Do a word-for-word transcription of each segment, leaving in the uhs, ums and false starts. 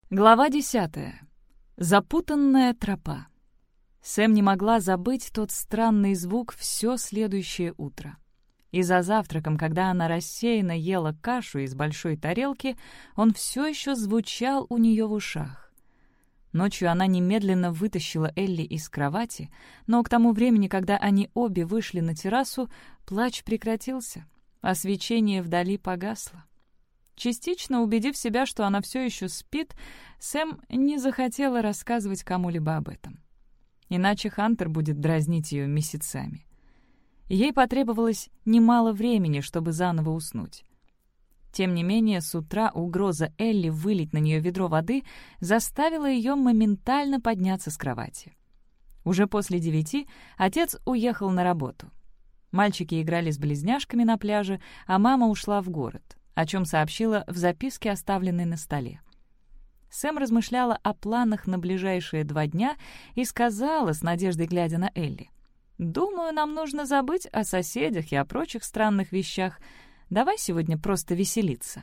Глава десятая. Запутанная тропа. Сэм не могла забыть тот странный звук все следующее утро. И за завтраком, когда она рассеянно ела кашу из большой тарелки, он все еще звучал у нее в ушах. Ночью она немедленно вытащила Элли из кровати, но к тому времени, когда они обе вышли на террасу, плач прекратился, а свечение вдали погасло. Частично убедив себя, что она все еще спит, Сэм не захотела рассказывать кому-либо об этом. Иначе Хантер будет дразнить ее месяцами. Ей потребовалось немало времени, чтобы заново уснуть. Тем не менее, с утра угроза Элли вылить на нее ведро воды заставила ее моментально подняться с кровати. Уже после девяти отец уехал на работу. Мальчики играли с близняшками на пляже, а мама ушла в город, о чем сообщила в записке, оставленной на столе. Сэм размышляла о планах на ближайшие два дня и сказала, с надеждой глядя на Элли: «Думаю, нам нужно забыть о соседях и о прочих странных вещах. Давай сегодня просто веселиться».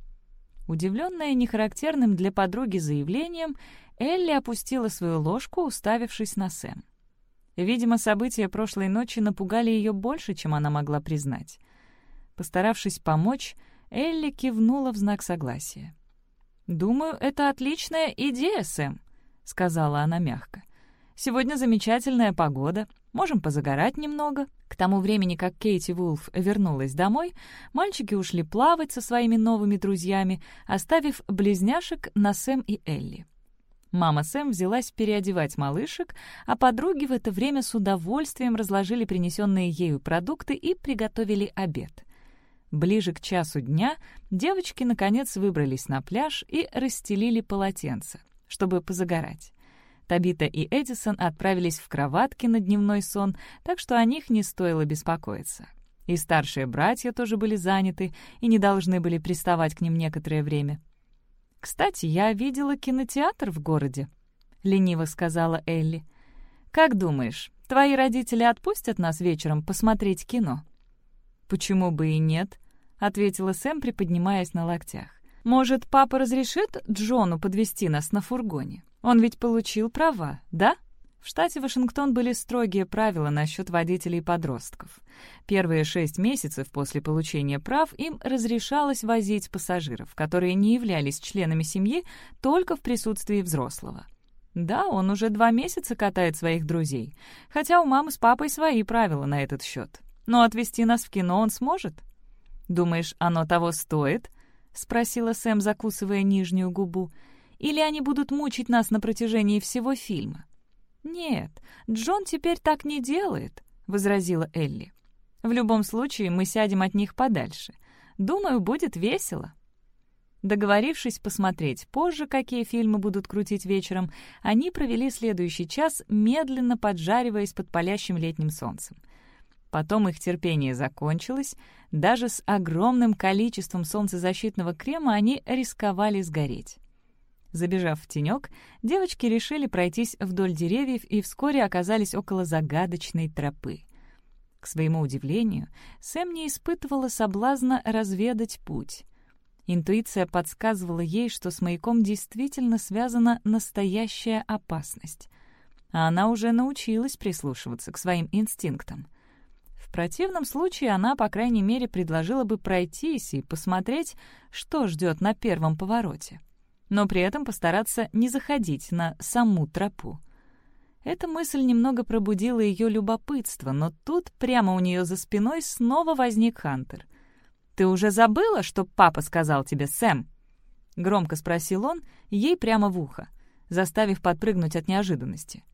Удивленная нехарактерным для подруги заявлением, Элли опустила свою ложку, уставившись на Сэм. Видимо, события прошлой ночи напугали ее больше, чем она могла признать. Постаравшись помочь, Элли кивнула в знак согласия. «Думаю, это отличная идея, Сэм», — сказала она мягко. «Сегодня замечательная погода, можем позагорать немного». К тому времени, как Кейти Вулф вернулась домой, мальчики ушли плавать со своими новыми друзьями, оставив близняшек на Сэм и Элли. Мама Сэм взялась переодевать малышек, а подруги в это время с удовольствием разложили принесенные ею продукты и приготовили обед. Ближе к часу дня девочки, наконец, выбрались на пляж и расстелили полотенца, чтобы позагорать. Табита и Эдисон отправились в кроватки на дневной сон, так что о них не стоило беспокоиться. И старшие братья тоже были заняты и не должны были приставать к ним некоторое время. «Кстати, я видела кинотеатр в городе», — лениво сказала Элли. «Как думаешь, твои родители отпустят нас вечером посмотреть кино?» «Почему бы и нет?» — ответила Сэм, приподнимаясь на локтях. «Может, папа разрешит Джону подвезти нас на фургоне? Он ведь получил права, да?» В штате Вашингтон были строгие правила насчет водителей-подростков. Первые шесть месяцев после получения прав им разрешалось возить пассажиров, которые не являлись членами семьи, только в присутствии взрослого. Да, он уже два месяца катает своих друзей, хотя у мамы с папой свои правила на этот счет. Но отвезти нас в кино он сможет. «Думаешь, оно того стоит?» — спросила Сэм, закусывая нижнюю губу. «Или они будут мучить нас на протяжении всего фильма?» «Нет, Джон теперь так не делает», — возразила Элли. «В любом случае мы сядем от них подальше. Думаю, будет весело». Договорившись посмотреть позже, какие фильмы будут крутить вечером, они провели следующий час, медленно поджариваясь под палящим летним солнцем. Потом их терпение закончилось. Даже с огромным количеством солнцезащитного крема они рисковали сгореть. Забежав в тенек, девочки решили пройтись вдоль деревьев и вскоре оказались около загадочной тропы. К своему удивлению, Сэм не испытывала соблазна разведать путь. Интуиция подсказывала ей, что с маяком действительно связана настоящая опасность. А она уже научилась прислушиваться к своим инстинктам. В противном случае она, по крайней мере, предложила бы пройтись и посмотреть, что ждет на первом повороте, но при этом постараться не заходить на саму тропу. Эта мысль немного пробудила ее любопытство, но тут прямо у нее за спиной снова возник Хантер. «Ты уже забыла, что папа сказал тебе, Сэм?» — громко спросил он ей прямо в ухо, заставив подпрыгнуть от неожиданности.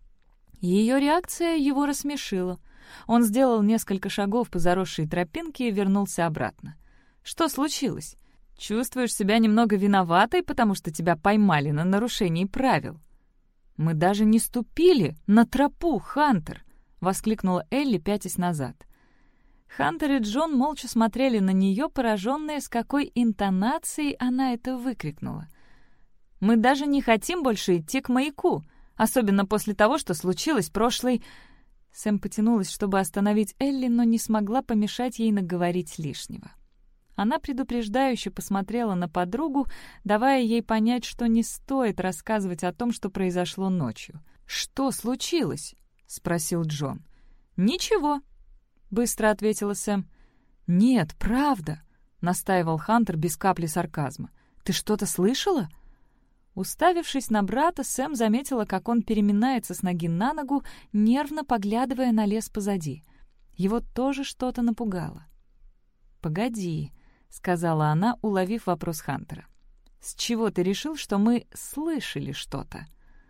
Ее реакция его рассмешила. Он сделал несколько шагов по заросшей тропинке и вернулся обратно. «Что случилось? Чувствуешь себя немного виноватой, потому что тебя поймали на нарушении правил?» «Мы даже не ступили на тропу, Хантер!» — воскликнула Элли, пятясь назад. Хантер и Джон молча смотрели на нее, пораженные, с какой интонацией она это выкрикнула. «Мы даже не хотим больше идти к маяку, особенно после того, что случилось прошлой...» Сэм потянулась, чтобы остановить Элли, но не смогла помешать ей наговорить лишнего. Она предупреждающе посмотрела на подругу, давая ей понять, что не стоит рассказывать о том, что произошло ночью. «Что случилось?» — спросил Джон. «Ничего», — быстро ответила Сэм. «Нет, правда», — настаивал Хантер без капли сарказма. «Ты что-то слышала?» Уставившись на брата, Сэм заметила, как он переминается с ноги на ногу, нервно поглядывая на лес позади. Его тоже что-то напугало. «Погоди», — сказала она, уловив вопрос Хантера. «С чего ты решил, что мы слышали что-то?»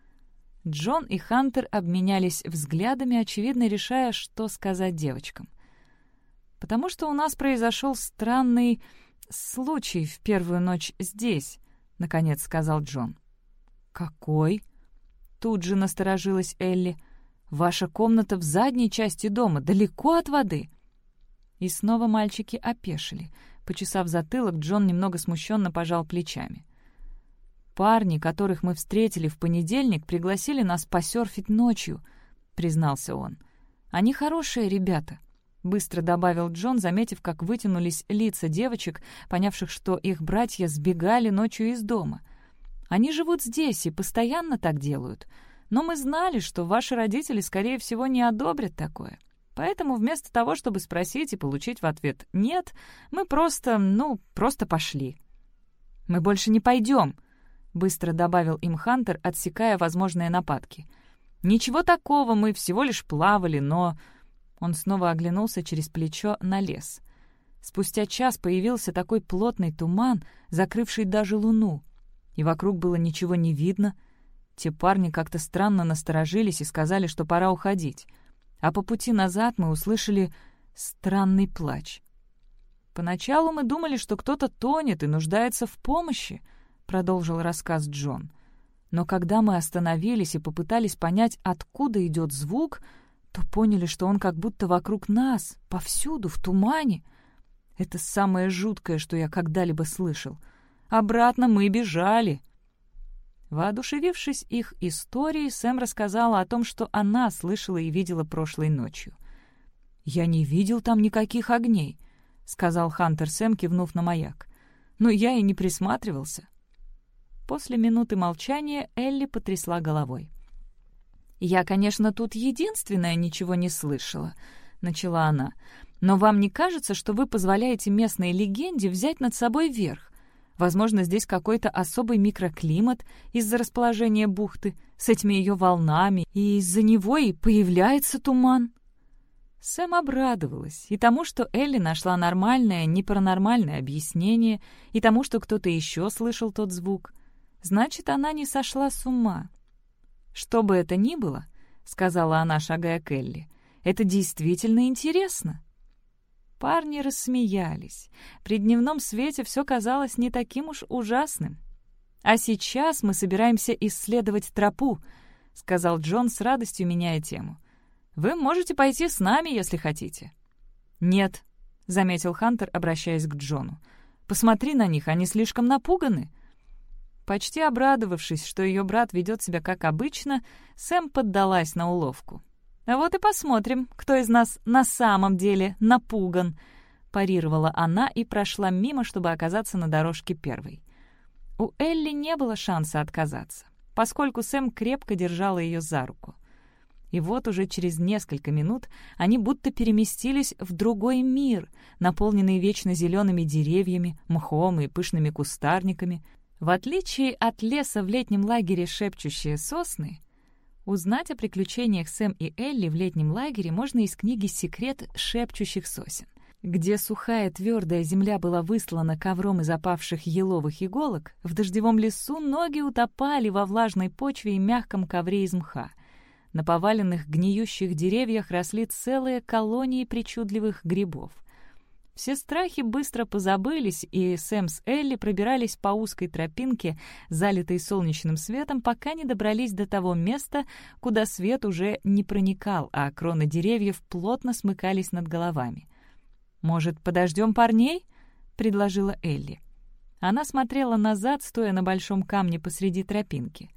Джон и Хантер обменялись взглядами, очевидно решая, что сказать девочкам. «Потому что у нас произошел странный случай в первую ночь здесь», — наконец сказал Джон. «Какой?» — тут же насторожилась Элли. «Ваша комната в задней части дома, далеко от воды». И снова мальчики опешили. Почесав затылок, Джон немного смущенно пожал плечами. «Парни, которых мы встретили в понедельник, пригласили нас посерфить ночью», — признался он. «Они хорошие ребята», — быстро добавил Джон, заметив, как вытянулись лица девочек, понявших, что их братья сбегали ночью из дома. «Они живут здесь и постоянно так делают. Но мы знали, что ваши родители, скорее всего, не одобрят такое. Поэтому вместо того, чтобы спросить и получить в ответ «нет», мы просто, ну, просто пошли». «Мы больше не пойдем», — быстро добавил им Хантер, отсекая возможные нападки. «Ничего такого, мы всего лишь плавали, но...» Он снова оглянулся через плечо на лес. Спустя час появился такой плотный туман, закрывший даже луну, и вокруг было ничего не видно. Те парни как-то странно насторожились и сказали, что пора уходить. А по пути назад мы услышали странный плач. «Поначалу мы думали, что кто-то тонет и нуждается в помощи», — продолжил рассказ Джон. «Но когда мы остановились и попытались понять, откуда идет звук, то поняли, что он как будто вокруг нас, повсюду, в тумане. Это самое жуткое, что я когда-либо слышал. Обратно мы бежали». Воодушевившись их историей, Сэм рассказала о том, что она слышала и видела прошлой ночью. «Я не видел там никаких огней», — сказал Хантер Сэм, кивнув на маяк. «Но я и не присматривался». После минуты молчания Элли потрясла головой. «Я, конечно, тут единственная ничего не слышала», — начала она. «Но вам не кажется, что вы позволяете местной легенде взять над собой верх? Возможно, здесь какой-то особый микроклимат из-за расположения бухты с этими ее волнами, и из-за него и появляется туман». Сэм обрадовалась и тому, что Элли нашла нормальное, не паранормальное объяснение, и тому, что кто-то еще слышал тот звук. Значит, она не сошла с ума. «Что бы это ни было, — сказала она, шагая к Элли, — это действительно интересно». Парни рассмеялись. При дневном свете все казалось не таким уж ужасным. «А сейчас мы собираемся исследовать тропу», — сказал Джон с радостью, меняя тему. «Вы можете пойти с нами, если хотите». «Нет», — заметил Хантер, обращаясь к Джону. «Посмотри на них, они слишком напуганы». Почти обрадовавшись, что ее брат ведет себя как обычно, Сэм поддалась на уловку. «А вот и посмотрим, кто из нас на самом деле напуган», — парировала она и прошла мимо, чтобы оказаться на дорожке первой. У Элли не было шанса отказаться, поскольку Сэм крепко держала ее за руку. И вот уже через несколько минут они будто переместились в другой мир, наполненный вечно зелеными деревьями, мхом и пышными кустарниками. В отличие от леса в летнем лагере «Шепчущие сосны», узнать о приключениях Сэм и Элли в летнем лагере можно из книги «Секрет шепчущих сосен», где сухая твердая земля была выслана ковром из опавших еловых иголок. В дождевом лесу ноги утопали во влажной почве и мягком ковре из мха. На поваленных гниющих деревьях росли целые колонии причудливых грибов. Все страхи быстро позабылись, и Сэм с Элли пробирались по узкой тропинке, залитой солнечным светом, пока не добрались до того места, куда свет уже не проникал, а кроны деревьев плотно смыкались над головами. «Может, подождем парней?» — предложила Элли. Она смотрела назад, стоя на большом камне посреди тропинки.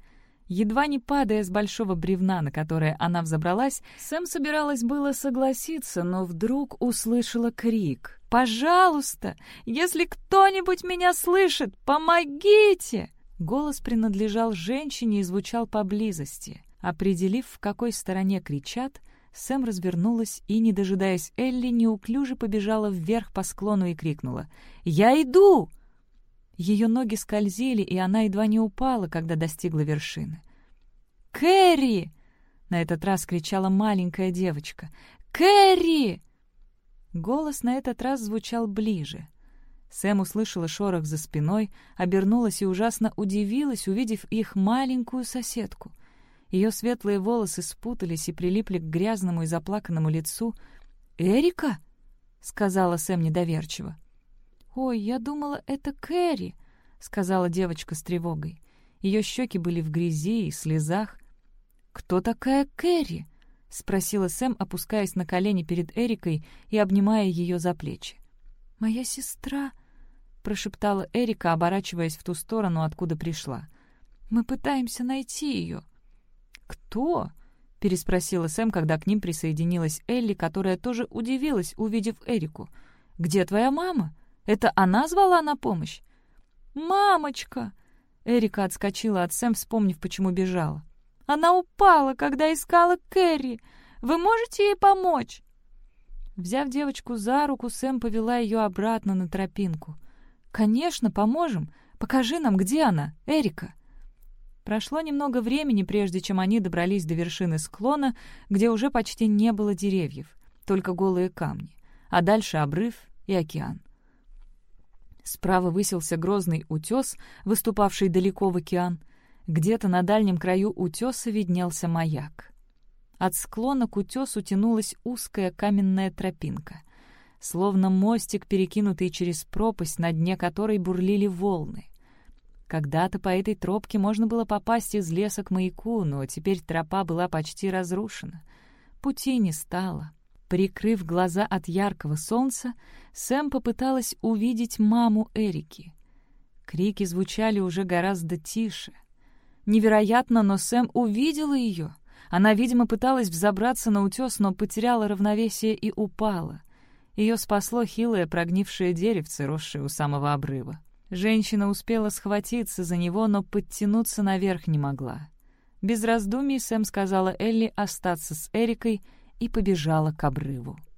Едва не падая с большого бревна, на которое она взобралась, Сэм собиралась было согласиться, но вдруг услышала крик. «Пожалуйста! Если кто-нибудь меня слышит, помогите!» Голос принадлежал женщине и звучал поблизости. Определив, в какой стороне кричат, Сэм развернулась и, не дожидаясь Элли, неуклюже побежала вверх по склону и крикнула: «Я иду!» Ее ноги скользили, и она едва не упала, когда достигла вершины. «Кэрри!» — на этот раз кричала маленькая девочка. «Кэрри!» Голос на этот раз звучал ближе. Сэм услышала шорох за спиной, обернулась и ужасно удивилась, увидев их маленькую соседку. Ее светлые волосы спутались и прилипли к грязному и заплаканному лицу. «Эрика?» — сказала Сэм недоверчиво. «Ой, я думала, это Кэрри», — сказала девочка с тревогой. Ее щеки были в грязи и слезах. «Кто такая Кэрри?» — спросила Сэм, опускаясь на колени перед Эрикой и обнимая ее за плечи. «Моя сестра», — прошептала Эрика, оборачиваясь в ту сторону, откуда пришла. «Мы пытаемся найти ее». «Кто?» — переспросила Сэм, когда к ним присоединилась Элли, которая тоже удивилась, увидев Эрику. «Где твоя мама? Это она звала на помощь?» «Мамочка!» — Эрика отскочила от Сэм, вспомнив, почему бежала. «Она упала, когда искала Кэрри. Вы можете ей помочь?» Взяв девочку за руку, Сэм повела ее обратно на тропинку. «Конечно, поможем. Покажи нам, где она, Эрика». Прошло немного времени, прежде чем они добрались до вершины склона, где уже почти не было деревьев, только голые камни, а дальше обрыв и океан. Справа высился грозный утес, выступавший далеко в океан. Где-то на дальнем краю утеса виднелся маяк. От склона к утесу тянулась узкая каменная тропинка, словно мостик, перекинутый через пропасть, на дне которой бурлили волны. Когда-то по этой тропке можно было попасть из леса к маяку, но теперь тропа была почти разрушена. Пути не стало. Прикрыв глаза от яркого солнца, Сэм попыталась увидеть маму Эрики. Крики звучали уже гораздо тише. Невероятно, но Сэм увидела ее. Она, видимо, пыталась взобраться на утес, но потеряла равновесие и упала. Ее спасло хилое прогнившее деревце, росшее у самого обрыва. Женщина успела схватиться за него, но подтянуться наверх не могла. Без раздумий Сэм сказала Элли остаться с Эрикой и побежала к обрыву.